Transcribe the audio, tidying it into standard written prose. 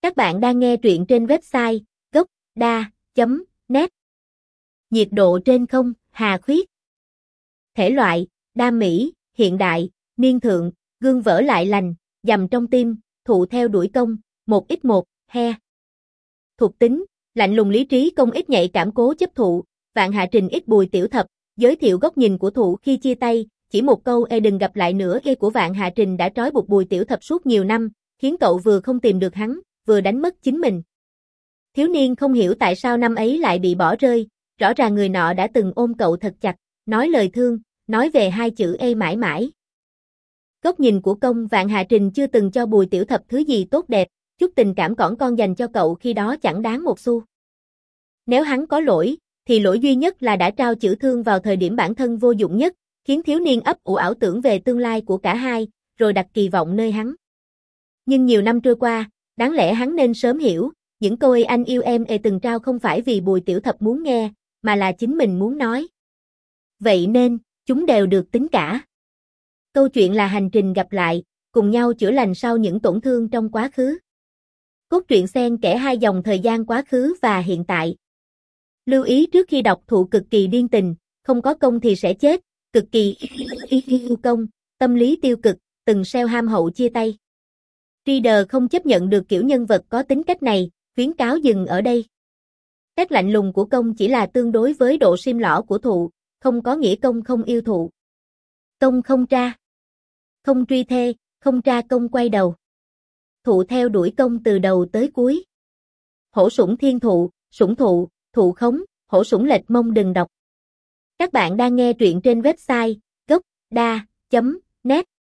Các bạn đang nghe truyện trên website gocda.net. Nhiệt độ trên không, Hà Khuyết. Thể loại, đam mỹ, hiện đại, niên thượng, gương vỡ lại lành, dằm trong tim, thụ theo đuổi công, 1x1, he. Thuộc tính, lạnh lùng lý trí công ít nhạy cảm cố chấp thụ, Vạn Hạ Trình ít Bùi Tiểu Thập, giới thiệu góc nhìn của thụ khi chia tay, chỉ một câu đừng gặp lại nữa của Vạn Hạ Trình đã trói buộc Bùi Tiểu Thập suốt nhiều năm, khiến cậu vừa không tìm được hắn, vừa đánh mất chính mình. Thiếu niên không hiểu tại sao năm ấy lại bị bỏ rơi, rõ ràng người nọ đã từng ôm cậu thật chặt, nói lời thương, nói về hai chữ mãi mãi. Góc nhìn của công, Vạn Hạ Trình chưa từng cho Bùi Tiểu Thập thứ gì tốt đẹp, chút tình cảm cỏn con dành cho cậu khi đó chẳng đáng một xu. Nếu hắn có lỗi, thì lỗi duy nhất là đã trao chữ thương vào thời điểm bản thân vô dụng nhất, khiến thiếu niên ấp ủ ảo tưởng về tương lai của cả hai, rồi đặt kỳ vọng nơi hắn. Nhưng nhiều năm trôi qua, đáng lẽ hắn nên sớm hiểu, những câu anh yêu em từng trao không phải vì Bùi Tiểu Thập muốn nghe, mà là chính mình muốn nói. Vậy nên, chúng đều được tính cả. Câu chuyện là hành trình gặp lại, cùng nhau chữa lành sau những tổn thương trong quá khứ. Cốt truyện xen kẽ hai dòng thời gian quá khứ và hiện tại. Lưu ý trước khi đọc, thụ cực kỳ điên tình, không có công thì sẽ chết, cực kỳ yêu công, tâm lý tiêu cực, từng seo ham hậu chia tay. Reader không chấp nhận được kiểu nhân vật có tính cách này, khuyến cáo dừng ở đây. Cách lạnh lùng của công chỉ là tương đối với độ sim lỏ của thụ, không có nghĩa công không yêu thụ. Công không tra, không truy thê, không tra công quay đầu. Thụ theo đuổi công từ đầu tới cuối. Hổ sủng thiên thụ, sủng thụ, thụ khống, hổ sủng lệch mông đừng đọc. Các bạn đang nghe truyện trên website gocda.net.